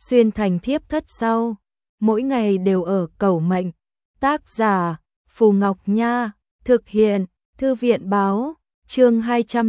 xuyên thành thiếp thất sau, mỗi ngày đều ở cầu mệnh. Tác giả Phù Ngọc Nha, thực hiện Thư viện Báo, chương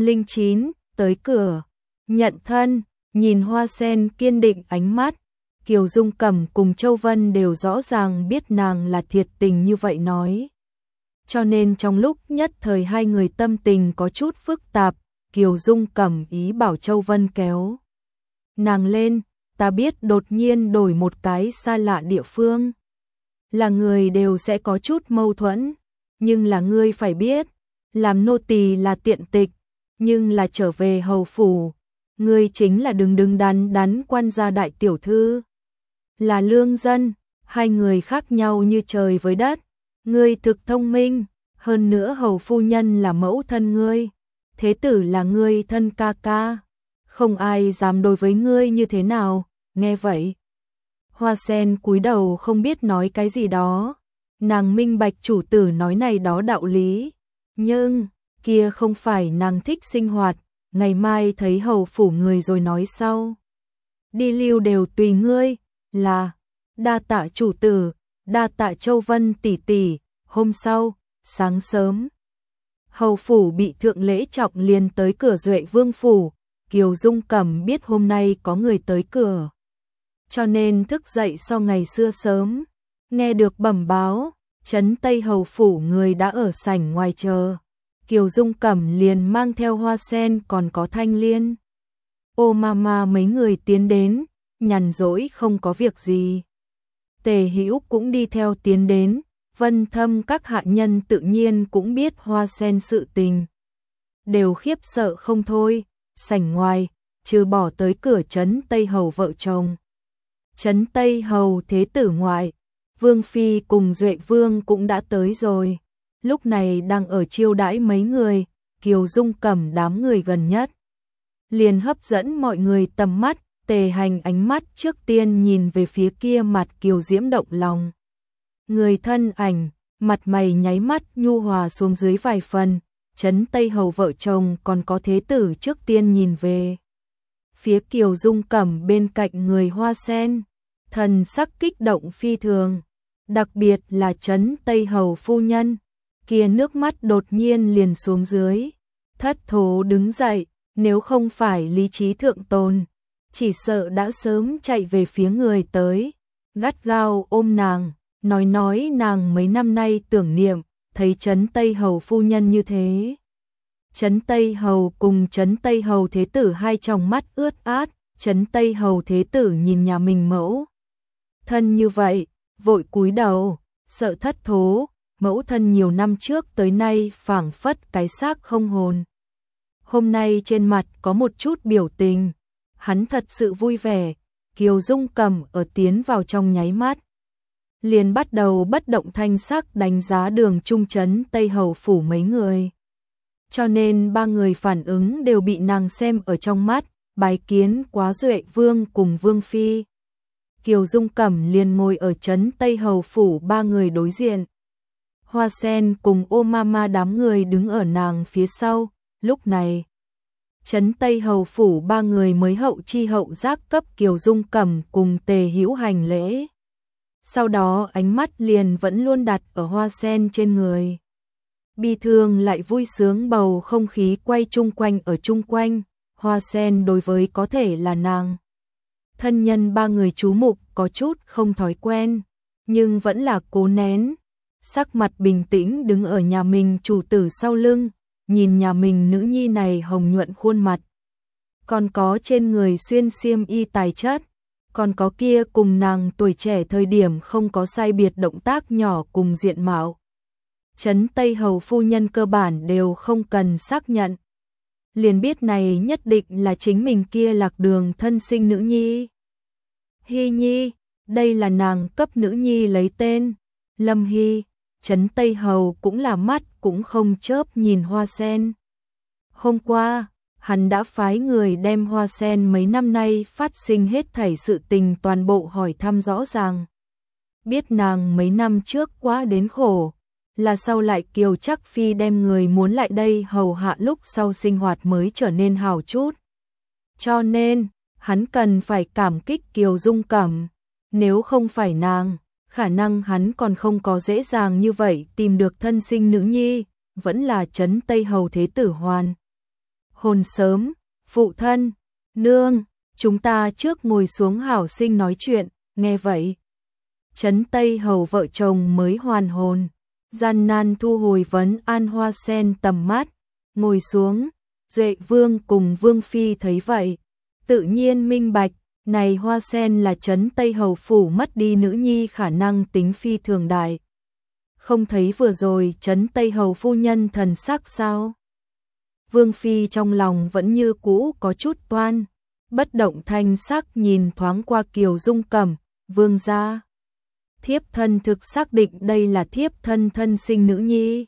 209, tới cửa, nhận thân. Nhìn Hoa Sen kiên định ánh mắt, Kiều Dung Cẩm cùng Châu Vân đều rõ ràng biết nàng là thiệt tình như vậy nói. Cho nên trong lúc nhất thời hai người tâm tình có chút phức tạp, Kiều Dung Cẩm ý bảo Châu Vân kéo nàng lên, ta biết đột nhiên đổi một cái xa lạ địa phương. Là người đều sẽ có chút mâu thuẫn, nhưng là ngươi phải biết, làm nô tỳ là tiện tịch, nhưng là trở về hầu phủ, ngươi chính là đứng đắn quan gia đại tiểu thư. Là lương dân, hai người khác nhau như trời với đất, ngươi thực thông minh, hơn nữa hầu phu nhân là mẫu thân ngươi, thế tử là ngươi thân ca ca, không ai dám đối với ngươi như thế nào, nghe vậy. Hoa Sen cúi đầu không biết nói cái gì đó, nàng minh bạch chủ tử nói này đó đạo lý, nhưng kia không phải nàng thích sinh hoạt, ngày mai thấy hầu phủ người rồi nói sau. Đi lưu đều tùy ngươi, là đa tạ chủ tử, đa tạ Châu Vân tỷ tỷ. Hôm sau, sáng sớm, hầu phủ bị thượng lễ trọng liền tới cửa Duệ Vương phủ, Kiều Dung Cẩm biết hôm nay có người tới cửa, cho nên thức dậy so ngày xưa sớm, nghe được bẩm báo, trấn Tây hầu phủ người đã ở sảnh ngoài chờ. Kiều Dung Cẩm liền mang theo Hoa Sen còn có Thanh Liên, ô mama mấy người tiến đến, nhàn rỗi không có việc gì. Tề Hữu cũng đi theo tiến đến, Vân Thâm các hạ nhân tự nhiên cũng biết Hoa Sen sự tình, đều khiếp sợ không thôi. Sảnh ngoài, trừ bỏ tới cửa trấn Tây hầu vợ chồng, trấn Tây hầu thế tử ngoại, Vương phi cùng Duệ Vương cũng đã tới rồi. Lúc này đang ở chiêu đãi mấy người, Kiều Dung Cẩm đám người gần nhất, liền hấp dẫn mọi người tầm mắt. Tề Hành ánh mắt trước tiên nhìn về phía kia mặt kiều diễm động lòng người thân ảnh, mặt mày nháy mắt nhu hòa xuống dưới vài phần. Trấn Tây hầu vợ chồng còn có thế tử trước tiên nhìn về phía Kiều Dung Cẩm bên cạnh người Hoa Sen, thần sắc kích động phi thường, đặc biệt là Trấn Tây hầu phu nhân, kia nước mắt đột nhiên liền xuống dưới, thất thố đứng dậy, nếu không phải lý trí thượng tồn, chỉ sợ đã sớm chạy về phía người tới, gắt gao ôm nàng, nói nàng mấy năm nay tưởng niệm, thấy Trấn Tây hầu phu nhân như thế. Trấn Tây hầu cùng Trấn Tây hầu thế tử hai tròng mắt ướt át, Trấn Tây hầu thế tử nhìn nhà mình mẫu thân như vậy, vội cúi đầu, sợ thất thố, mẫu thân nhiều năm trước tới nay phảng phất cái xác không hồn. Hôm nay trên mặt có một chút biểu tình, hắn thật sự vui vẻ. Kiều Dung Cẩm ở tiến vào trong nháy mắt, liền bắt đầu bất động thanh sắc đánh giá đường trung trấn Tây hầu phủ mấy người. Cho nên ba người phản ứng đều bị nàng xem ở trong mắt, bái kiến quá Duệ Vương cùng Vương phi. Kiều Dung Cẩm liền ngồi ở trấn Tây hầu phủ ba người đối diện. Hoa Sen cùng ô mama đám người đứng ở nàng phía sau, lúc này trấn Tây hầu phủ ba người mới hậu chi hậu giác cấp Kiều Dung Cẩm cùng Tề Hữu hành lễ. Sau đó ánh mắt liền vẫn luôn đặt ở Hoa Sen trên người. Bi thương lại vui sướng bầu không khí quay chung quanh ở chung quanh, Hoa Sen đối với có thể là nàng thân nhân ba người chú mục có chút không thói quen, nhưng vẫn là cố nén, sắc mặt bình tĩnh đứng ở nhà mình chủ tử sau lưng, nhìn nhà mình nữ nhi này hồng nhuận khuôn mặt, còn có trên người xuyên xiêm y tài chất, còn có kia cùng nàng tuổi trẻ thời điểm không có sai biệt động tác nhỏ cùng diện mạo. Trấn Tây hầu phu nhân cơ bản đều không cần xác nhận, liền biết này nhất định là chính mình kia lạc đường thân sinh nữ nhi. Hy Nhi, đây là nàng cấp nữ nhi lấy tên, Lâm Hy. Trấn Tây hầu cũng là mắt cũng không chớp nhìn Hoa Sen. Hôm qua, hắn đã phái người đem Hoa Sen mấy năm nay phát sinh hết thảy sự tình toàn bộ hỏi thăm rõ ràng. Biết nàng mấy năm trước quá đến khổ, là sau lại Kiều Trắc Phi đem người muốn lại đây hầu hạ lúc sau sinh hoạt mới trở nên hào chút. Cho nên, hắn cần phải cảm kích Kiều Dung Cẩm, nếu không phải nàng, khả năng hắn còn không có dễ dàng như vậy tìm được thân sinh nữ nhi, vẫn là Trấn Tây Hầu thế tử hoàn hồn sớm. Phụ thân, nương, chúng ta trước ngồi xuống hảo sinh nói chuyện. Nghe vậy, Trấn Tây Hầu vợ chồng mới hoàn hồn, gian nan thu hồi vấn an Hoa Sen tầm mắt, ngồi xuống. Duệ Vương cùng Vương Phi thấy vậy, tự nhiên minh bạch, này Hoa Sen là Trấn Tây Hầu phủ mất đi nữ nhi khả năng tính phi thường đại. Không thấy vừa rồi Trấn Tây Hầu phu nhân thần sắc sao? Vương Phi trong lòng vẫn như cũ có chút toan, bất động thanh sắc nhìn thoáng qua Kiều Dung Cẩm. Vương gia, thiếp thân thực xác định đây là thiếp thân thân sinh nữ nhi.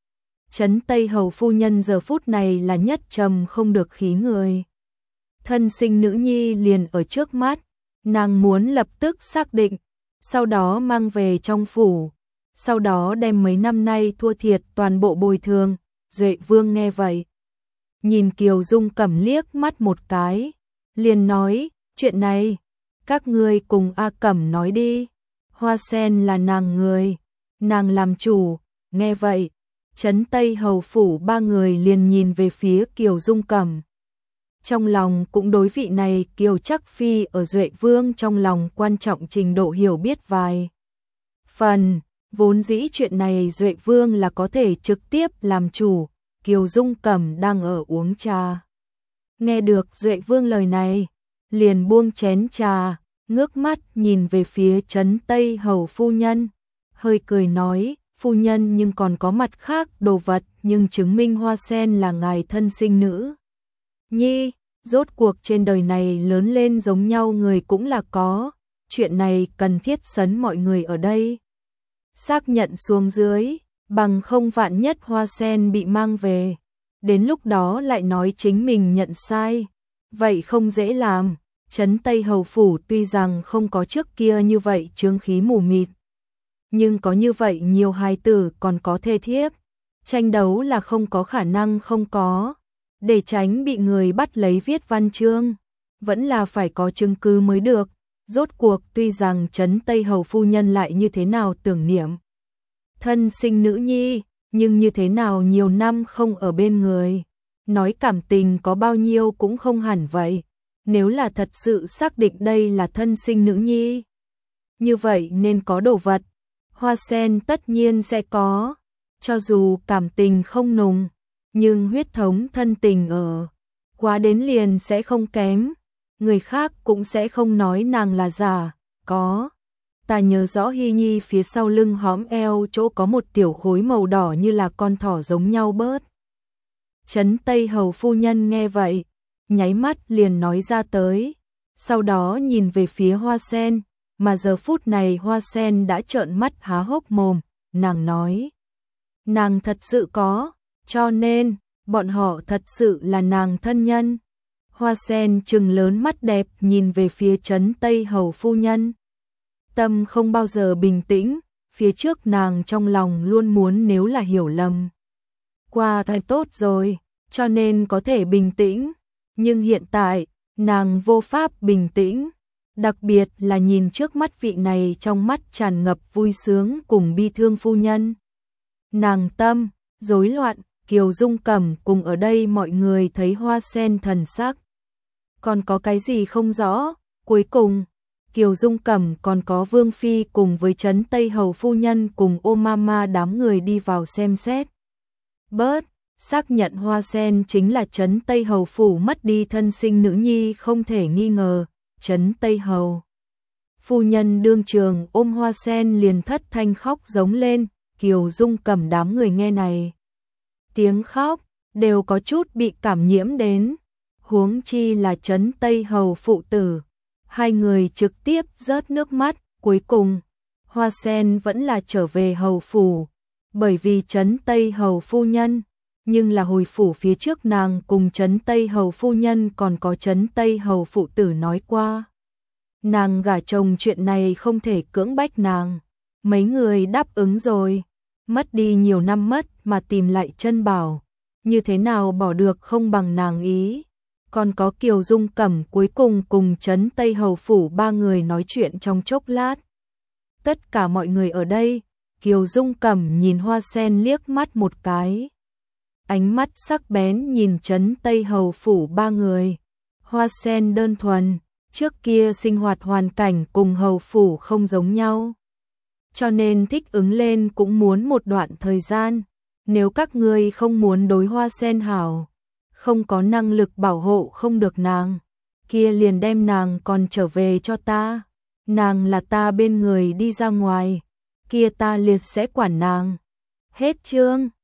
Trấn Tây Hầu phu nhân giờ phút này là nhất trầm không được khí người. Thân sinh nữ nhi liền ở trước mắt, nàng muốn lập tức xác định, sau đó mang về trong phủ, sau đó đem mấy năm nay thua thiệt toàn bộ bồi thường. Duệ Vương nghe vậy, nhìn Kiều Dung Cẩm liếc mắt một cái, liền nói, chuyện này, các ngươi cùng A Cẩm nói đi, Hoa Sen là nàng người, nàng làm chủ. Nghe vậy, Trấn Tây Hầu phủ ba người liền nhìn về phía Kiều Dung Cẩm. Trong lòng cũng đối vị này Kiều Trắc Phi ở Duệ Vương trong lòng quan trọng trình độ hiểu biết vài phần, vốn dĩ chuyện này Duệ Vương là có thể trực tiếp làm chủ. Kiều Dung Cẩm đang ở uống trà, nghe được Duệ Vương lời này, liền buông chén trà, ngước mắt nhìn về phía Trấn Tây Hầu phu nhân, hơi cười nói, phu nhân nhưng còn có mặt khác đồ vật nhưng chứng minh Hoa Sen là ngài thân sinh nữ nhi, rốt cuộc trên đời này lớn lên giống nhau người cũng là có, chuyện này cần thiết sấn mọi người ở đây xác nhận xuống dưới, bằng không vạn nhất Hoa Sen bị mang về, đến lúc đó lại nói chính mình nhận sai, vậy không dễ làm. Trấn Tây Hầu phủ tuy rằng không có trước kia như vậy chướng khí mù mịt, nhưng có như vậy nhiều hài tử còn có thê thiếp, tranh đấu là không có khả năng không có, để tránh bị người bắt lấy viết văn chương, vẫn là phải có chứng cứ mới được. Rốt cuộc tuy rằng Trấn Tây Hầu phu nhân lại như thế nào tưởng niệm thân sinh nữ nhi, nhưng như thế nào nhiều năm không ở bên người, nói cảm tình có bao nhiêu cũng không hẳn vậy. Nếu là thật sự xác định đây là thân sinh nữ nhi, như vậy nên có đồ vật, Hoa Sen tất nhiên sẽ có, cho dù cảm tình không nùng, nhưng huyết thống thân tình ở, quá đến liền sẽ không kém, người khác cũng sẽ không nói nàng là giả, có. Ta nhớ rõ Hy Nhi phía sau lưng hõm eo chỗ có một tiểu khối màu đỏ như là con thỏ giống nhau bớt. Trấn Tây Hầu phu nhân nghe vậy, nháy mắt liền nói ra tới, sau đó nhìn về phía Hoa Sen, mà giờ phút này Hoa Sen đã trợn mắt há hốc mồm, nàng nói, nàng thật sự có, cho nên, bọn họ thật sự là nàng thân nhân. Hoa Sen trừng lớn mắt đẹp nhìn về phía Trấn Tây Hầu phu nhân. Tâm không bao giờ bình tĩnh, phía trước nàng trong lòng luôn muốn nếu là hiểu lầm qua thì tốt rồi, cho nên có thể bình tĩnh, nhưng hiện tại, nàng vô pháp bình tĩnh, đặc biệt là nhìn trước mắt vị này trong mắt tràn ngập vui sướng cùng bi thương phu nhân. Nàng tâm rối loạn, Kiều Dung Cẩm cùng ở đây mọi người thấy Hoa Sen thần sắc, còn có cái gì không rõ, cuối cùng Kiều Dung Cẩm còn có Vương Phi cùng với Trấn Tây Hầu phu nhân cùng ô mama đám người đi vào xem xét. Bớt, xác nhận Hoa Sen chính là Trấn Tây Hầu phủ mất đi thân sinh nữ nhi không thể nghi ngờ. Trấn Tây Hầu phu nhân đương trường ôm Hoa Sen liền thất thanh khóc giống lên. Kiều Dung Cẩm đám người nghe này tiếng khóc đều có chút bị cảm nhiễm đến, huống chi là Trấn Tây Hầu phụ tử. Hai người trực tiếp rớt nước mắt, cuối cùng, Hoa Sen vẫn là trở về hầu phủ, bởi vì Trấn Tây Hầu phu nhân, nhưng là hồi phủ phía trước nàng cùng Trấn Tây Hầu phu nhân còn có Trấn Tây Hầu phụ tử nói qua. Nàng gả chồng chuyện này không thể cưỡng bách nàng, mấy người đáp ứng rồi, mất đi nhiều năm mất mà tìm lại chân bảo, như thế nào bỏ được không bằng nàng ý. Còn có Kiều Dung Cẩm cuối cùng cùng Trấn Tây Hầu Phủ ba người nói chuyện trong chốc lát. Tất cả mọi người ở đây, Kiều Dung Cẩm nhìn Hoa Sen liếc mắt một cái. Ánh mắt sắc bén nhìn Trấn Tây Hầu Phủ ba người. Hoa Sen đơn thuần, trước kia sinh hoạt hoàn cảnh cùng Hầu Phủ không giống nhau. Cho nên thích ứng lên cũng muốn một đoạn thời gian. Nếu các ngươi không muốn đối Hoa Sen hảo, không có năng lực bảo hộ không được nàng, kia liền đem nàng còn trở về cho ta. Nàng là ta bên người đi ra ngoài, kia ta liệt sẽ quản nàng. Hết chương.